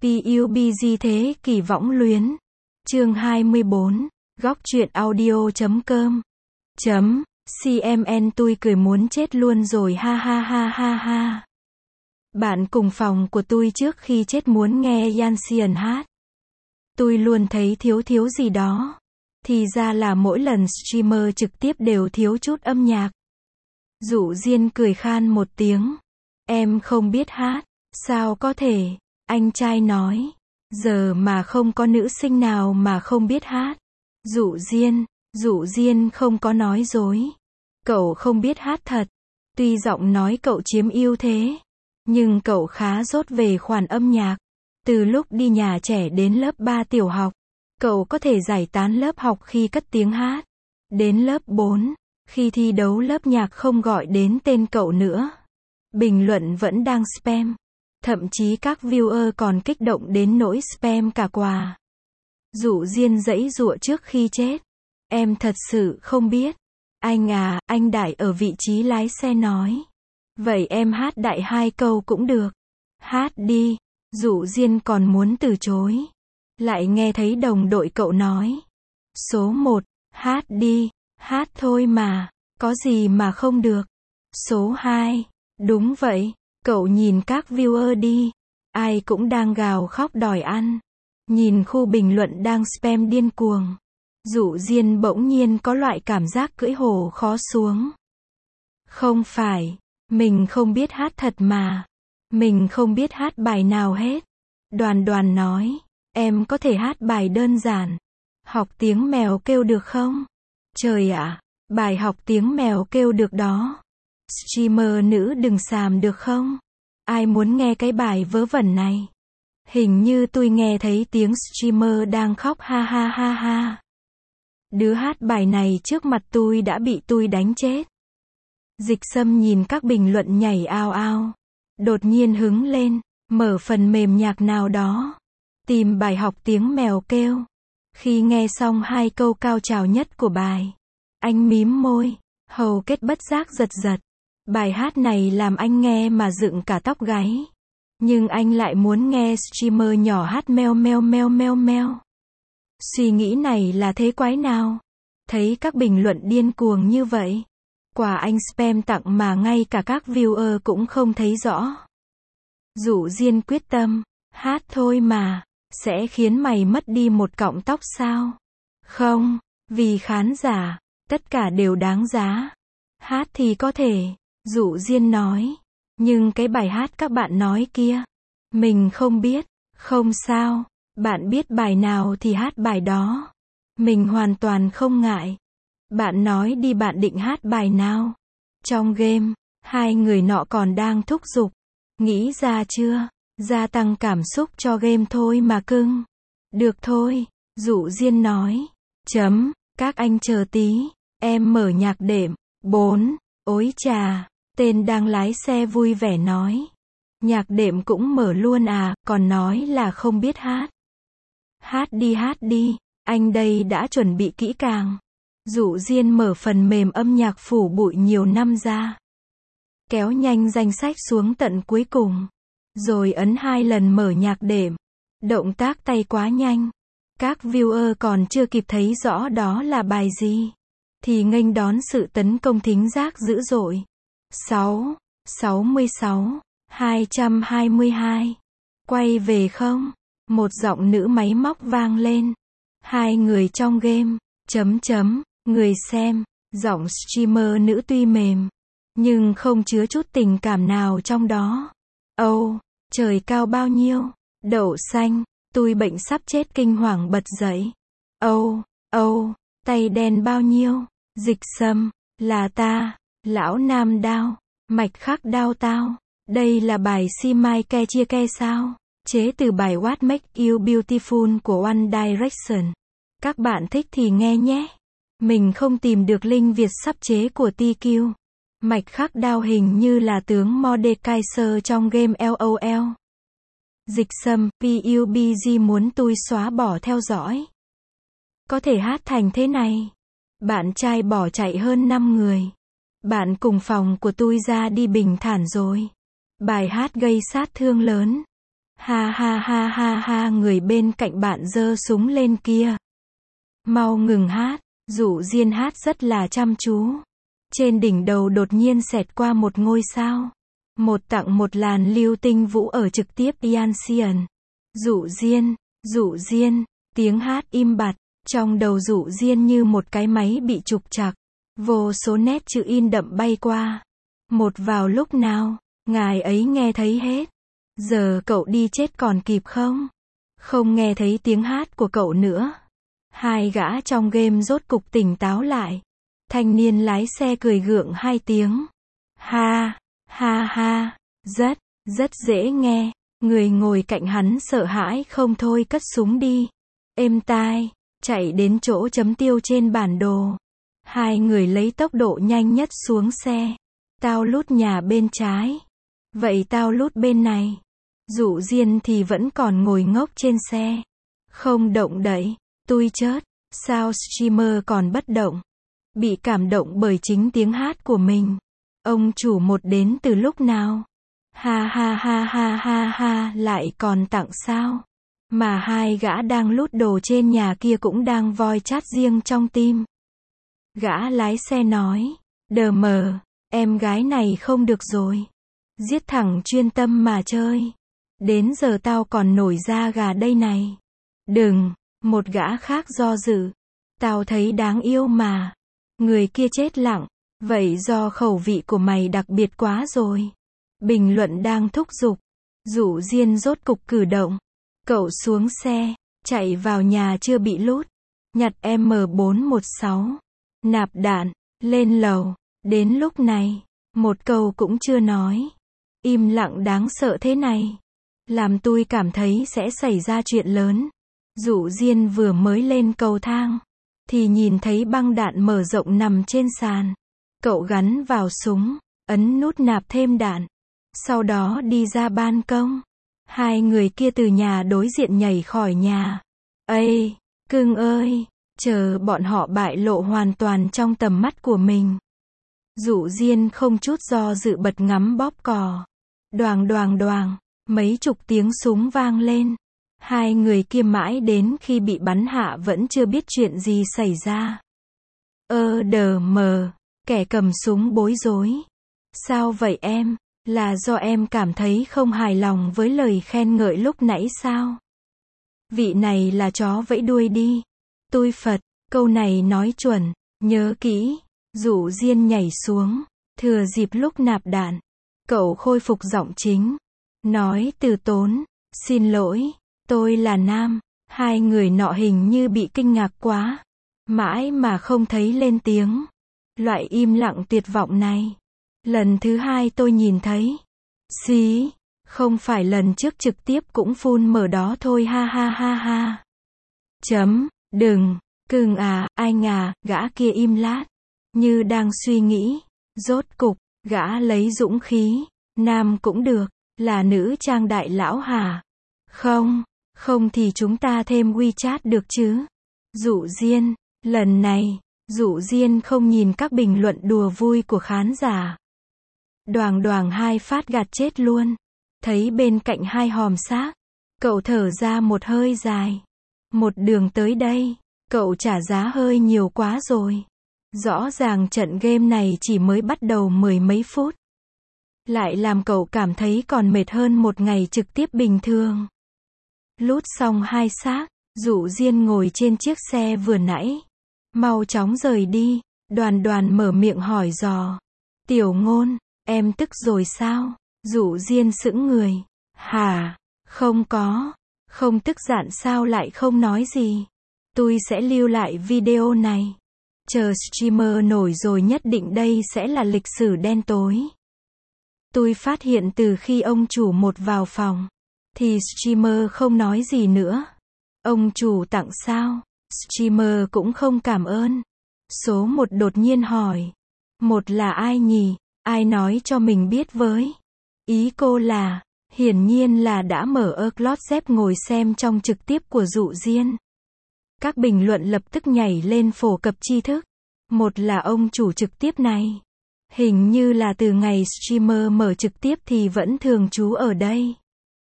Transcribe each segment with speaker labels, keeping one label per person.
Speaker 1: PUBG thế kỷ võng luyến. Chương 24. Góc truyện audio.com. CMN tôi cười muốn chết luôn rồi ha ha ha ha ha. Bạn cùng phòng của tôi trước khi chết muốn nghe Yanxian hát. Tôi luôn thấy thiếu gì đó. Thì ra là mỗi lần streamer trực tiếp đều thiếu chút âm nhạc. Dụ Diên cười khan một tiếng. Em không biết hát. Sao có thể? Anh trai nói. Giờ mà không có nữ sinh nào mà không biết hát. Dụ Diên không có nói dối. Cậu không biết hát thật. Tuy giọng nói cậu chiếm ưu thế, nhưng cậu khá dốt về khoản âm nhạc. Từ lúc đi nhà trẻ đến lớp 3 tiểu học, cậu có thể giải tán lớp học khi cất tiếng hát. Đến lớp 4, khi thi đấu lớp nhạc không gọi đến tên cậu nữa. Bình luận vẫn đang spam. Thậm chí các viewer còn kích động đến nỗi spam cả quà. Dụ Diên giãy giụa trước khi chết. Em thật sự không biết. Anh à, anh Đại ở vị trí lái xe nói. Vậy em hát đại 2 câu cũng được. Hát đi. Dụ Diên còn muốn từ chối. Lại nghe thấy đồng đội cậu nói. Số 1, hát đi. Hát thôi mà. Có gì mà không được. Số 2. Đúng vậy. Cậu nhìn các viewer đi. Ai cũng đang gào khóc đòi ăn. Nhìn khu bình luận đang spam điên cuồng. Dụ Diên bỗng nhiên có loại cảm giác cưỡi hổ khó xuống. Không phải. Mình không biết hát thật mà. Mình không biết hát bài nào hết. Đoàn nói. Em có thể hát bài đơn giản. Học tiếng mèo kêu được không? Trời ạ. Bài học tiếng mèo kêu được đó. Streamer nữ đừng xàm được không? Ai muốn nghe cái bài vớ vẩn này? Hình như tôi nghe thấy tiếng streamer đang khóc ha ha ha ha. Đứa hát bài này trước mặt tôi đã bị tôi đánh chết. Dịch Sâm nhìn các bình luận nhảy ao ao. Đột nhiên hứng lên, mở phần mềm nhạc nào đó. Tìm bài học tiếng mèo kêu. Khi nghe xong 2 câu cao trào nhất của bài, anh mím môi, hầu kết bất giác giật. Bài hát này làm anh nghe mà dựng cả tóc gáy. Nhưng anh lại muốn nghe streamer nhỏ hát meo meo meo meo meo. Suy nghĩ này là thế quái nào? Thấy các bình luận điên cuồng như vậy. Quả anh spam tặng mà ngay cả các viewer cũng không thấy rõ. Dụ Diên quyết tâm. Hát thôi mà. Sẽ khiến mày mất đi một cọng tóc sao? Không. Vì khán giả. Tất cả đều đáng giá. Hát thì có thể. Dụ Diên nói. Nhưng cái bài hát các bạn nói kia. Mình không biết. Không sao. Bạn biết bài nào thì hát bài đó. Mình hoàn toàn không ngại. Bạn nói đi bạn định hát bài nào? Trong game, 2 người nọ còn đang thúc giục. Nghĩ ra chưa? Gia tăng cảm xúc cho game thôi mà cưng. Được thôi. Dụ Diên nói. Các anh chờ tí. Em mở nhạc đệm. 4. Ối chà. Tên đang lái xe vui vẻ nói. Nhạc đệm cũng mở luôn à, còn nói là không biết hát. Hát đi, anh đây đã chuẩn bị kỹ càng. Dụ Diên mở phần mềm âm nhạc phủ bụi nhiều năm ra. Kéo nhanh danh sách xuống tận cuối cùng. Rồi ấn 2 lần mở nhạc đệm. Động tác tay quá nhanh. Các viewer còn chưa kịp thấy rõ đó là bài gì. Thì nghênh đón sự tấn công thính giác dữ dội. 6, 66, 222. Quay về không? Một giọng nữ máy móc vang lên. 2 người trong game. Người xem. Giọng streamer nữ tuy mềm, nhưng không chứa chút tình cảm nào trong đó. Trời cao bao nhiêu? Đậu xanh. Tôi bệnh sắp chết kinh hoàng bật dậy. Tay đen bao nhiêu? Dịch Sâm. Là ta. Lão Nam Đao. Mạch khắc đao tao. Đây là bài Si Mai Ke Chia Ke sao? Chế từ bài What Make You Beautiful của One Direction. Các bạn thích thì nghe nhé. Mình không tìm được link Việt sắp chế của TQ. Mạch khắc đao hình như là tướng Mordekaiser trong game LOL. Dịch Sâm. PUBG muốn tôi xóa bỏ theo dõi. Có thể hát thành thế này. Bạn trai bỏ chạy hơn 5 người. Bạn cùng phòng của tôi ra đi bình thản rồi. Bài hát gây sát thương lớn. Ha ha ha ha ha, người bên cạnh bạn giơ súng lên kia. Mau ngừng hát. Dụ Diên hát rất là chăm chú. Trên đỉnh đầu đột nhiên xẹt qua một ngôi sao. Một tặng một làn lưu tinh vũ ở trực tiếp Yanxian. Dụ Diên, tiếng hát im bặt. Trong đầu Dụ Diên như một cái máy bị trục trặc. Vô số nét chữ in đậm bay qua. Một vào lúc nào, ngài ấy nghe thấy hết. Giờ cậu đi chết còn kịp không? Không nghe thấy tiếng hát của cậu nữa. Hai gã trong game rốt cục tỉnh táo lại. Thanh niên lái xe cười gượng hai tiếng. Ha, ha ha, rất dễ nghe. Người ngồi cạnh hắn sợ hãi không thôi cất súng đi. Êm tai, chạy đến chỗ chấm tiêu trên bản đồ. Hai người lấy tốc độ nhanh nhất xuống xe. Tao lút nhà bên trái. Vậy tao lút bên này. Dụ Diên thì vẫn còn ngồi ngốc trên xe. Không động đậy. Tui chớt. Sao streamer còn bất động? Bị cảm động bởi chính tiếng hát của mình. Ông chủ một đến từ lúc nào? Ha ha ha ha ha ha, lại còn tặng sao? Mà hai gã đang lút đồ trên nhà kia cũng đang voi chat riêng trong tim. Gã lái xe nói. Đờ mờ, em gái này không được rồi. Giết thẳng chuyên tâm mà chơi. Đến giờ tao còn nổi da gà đây này. Đừng, một gã khác do dự. Tao thấy đáng yêu mà. Người kia chết lặng. Vậy do khẩu vị của mày đặc biệt quá rồi. Bình luận đang thúc giục. Dụ Diên rốt cục cử động. Cậu xuống xe, chạy vào nhà chưa bị lút. Nhặt M416. Nạp đạn, lên lầu. Đến lúc này, một câu cũng chưa nói. Im lặng đáng sợ thế này. Làm tôi cảm thấy sẽ xảy ra chuyện lớn. Dụ Diên vừa mới lên cầu thang. Thì nhìn thấy băng đạn mở rộng nằm trên sàn. Cậu gắn vào súng, ấn nút nạp thêm đạn. Sau đó đi ra ban công. Hai người kia từ nhà đối diện nhảy khỏi nhà. Ây, cưng ơi, chờ bọn họ bại lộ hoàn toàn trong tầm mắt của mình. Dụ Diên không chút do dự bật ngắm bóp cò. Đoàng đoàng đoàng, mấy chục tiếng súng vang lên. Hai người kia mãi đến khi bị bắn hạ vẫn chưa biết chuyện gì xảy ra. Đờ mờ, kẻ cầm súng bối rối. Sao vậy em? Là do em cảm thấy không hài lòng với lời khen ngợi lúc nãy sao? Vị này là chó vẫy đuôi đi. Tôi Phật, câu này nói chuẩn, nhớ kỹ. Dụ Diên nhảy xuống, thừa dịp lúc nạp đạn. Cậu khôi phục giọng chính. Nói từ tốn, xin lỗi, tôi là nam. Hai người nọ hình như bị kinh ngạc quá. Mãi mà không thấy lên tiếng. Loại im lặng tuyệt vọng này. Lần thứ hai tôi nhìn thấy. Xí, không phải lần trước trực tiếp cũng phun mở đó thôi ha ha ha ha. Đừng, cưng à, anh à, gã kia im lát. Như đang suy nghĩ. Rốt cục, gã lấy dũng khí. Nam cũng được, là nữ trang đại lão hả? Không thì chúng ta thêm WeChat được chứ? Dụ Diên, lần này, Dụ Diên không nhìn các bình luận đùa vui của khán giả. Đoàng đoàng hai phát gạt chết luôn. Thấy bên cạnh hai hòm xác. Cậu thở ra một hơi dài. Một đường tới đây, cậu trả giá hơi nhiều quá rồi. Rõ ràng trận game này chỉ mới bắt đầu mười mấy phút. Lại làm cậu cảm thấy còn mệt hơn một ngày trực tiếp bình thường. Lút xong hai xác, Dụ Diên ngồi trên chiếc xe vừa nãy. Mau chóng rời đi, Đoàn Đoàn mở miệng hỏi dò. Tiểu Ngôn, em tức rồi sao? Dụ Diên sững người. Hả? Không có. Không tức giận sao lại không nói gì? Tôi sẽ lưu lại video này. Chờ streamer nổi rồi nhất định đây sẽ là lịch sử đen tối. Tôi phát hiện từ khi ông chủ một vào phòng, thì streamer không nói gì nữa. Ông chủ tặng sao? Streamer cũng không cảm ơn. Số một đột nhiên hỏi. Một là ai nhỉ? Ai nói cho mình biết với? Ý cô là, hiển nhiên là đã mở closet ngồi xem trong trực tiếp của Dụ Diên. Các bình luận lập tức nhảy lên phổ cập tri thức. Một là ông chủ trực tiếp này. Hình như là từ ngày streamer mở trực tiếp thì vẫn thường trú ở đây.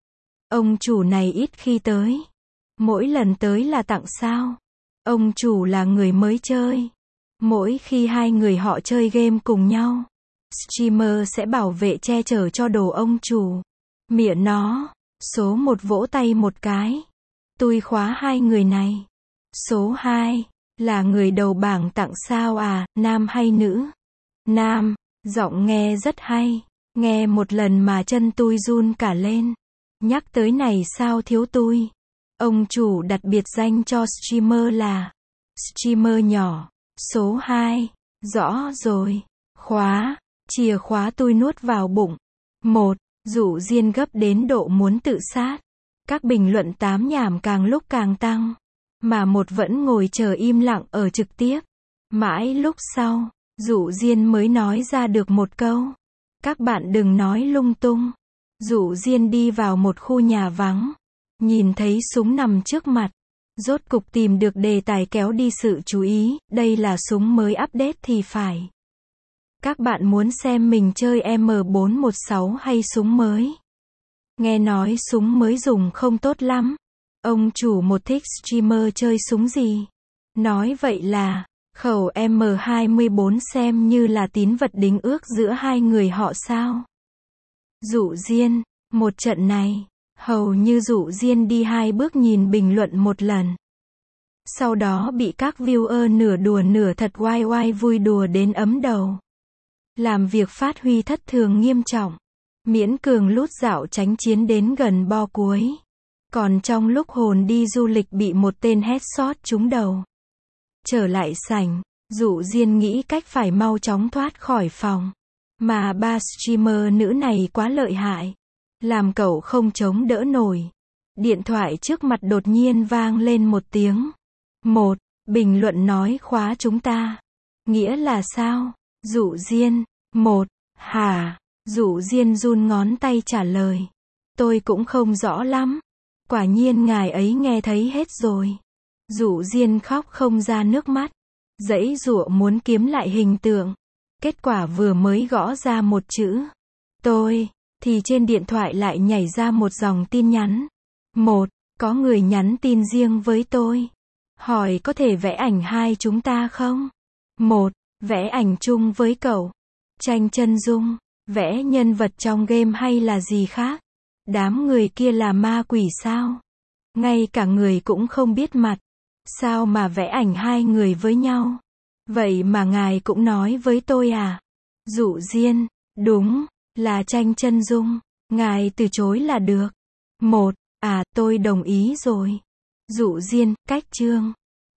Speaker 1: Ông chủ này ít khi tới. Mỗi lần tới là tặng sao. Ông chủ là người mới chơi. Mỗi khi hai người họ chơi game cùng nhau, streamer sẽ bảo vệ che chở cho đồ ông chủ. Mịa nó. Số 1 vỗ tay một cái. Tôi khóa hai người này. Số 2. Là người đầu bảng tặng sao à, nam hay nữ? Nam. Giọng nghe rất hay. Nghe một lần mà chân tôi run cả lên. Nhắc tới này sao thiếu tôi. Ông chủ đặt biệt danh cho streamer là streamer nhỏ. Số 2. Rõ rồi. Khóa. Chìa khóa tôi nuốt vào bụng. 1. Dụ Diên gấp đến độ muốn tự sát. Các bình luận tám nhảm càng lúc càng tăng. Mà một vẫn ngồi chờ im lặng ở trực tiếp. Mãi lúc sau, Dụ Diên mới nói ra được một câu. Các bạn đừng nói lung tung. Dụ Diên đi vào một khu nhà vắng. Nhìn thấy súng nằm trước mặt. Rốt cục tìm được đề tài kéo đi sự chú ý. Đây là súng mới update thì phải. Các bạn muốn xem mình chơi M416 hay súng mới? Nghe nói súng mới dùng không tốt lắm. Ông chủ một thích streamer chơi súng gì? Nói vậy là, khẩu M24 xem như là tín vật đính ước giữa hai người họ sao? Dụ Diên, một trận này, hầu như Dụ Diên đi 2 bước nhìn bình luận một lần. Sau đó bị các viewer nửa đùa nửa thật oai oai vui đùa đến ấm đầu. Làm việc phát huy thất thường nghiêm trọng. Miễn cường lút dạo tránh chiến đến gần bo cuối. Còn trong lúc hồn đi du lịch bị một tên headshot trúng đầu. Trở lại sảnh, Dụ Diên nghĩ cách phải mau chóng thoát khỏi phòng. Mà ba streamer nữ này quá lợi hại. Làm cậu không chống đỡ nổi. Điện thoại trước mặt đột nhiên vang lên một tiếng. 1. Bình luận nói khóa chúng ta. Nghĩa là sao? Dụ Diên. 1. Hả? Dụ Diên run ngón tay trả lời. Tôi cũng không rõ lắm. Quả nhiên ngài ấy nghe thấy hết rồi. Dụ Diên khóc không ra nước mắt. Giãy giụa muốn kiếm lại hình tượng. Kết quả vừa mới gõ ra một chữ. Tôi. Thì trên điện thoại lại nhảy ra một dòng tin nhắn. 1. Có người nhắn tin riêng với tôi. Hỏi có thể vẽ ảnh hai chúng ta không? 1. Vẽ ảnh chung với cậu. Tranh chân dung. Vẽ nhân vật trong game hay là gì khác? Đám người kia là ma quỷ sao? Ngay cả người cũng không biết mặt. Sao mà vẽ ảnh hai người với nhau? Vậy mà ngài cũng nói với tôi à? Dụ Diên. Đúng. Là tranh chân dung. Ngài từ chối là được. 1. À, tôi đồng ý rồi. Dụ Diên. Cách chương.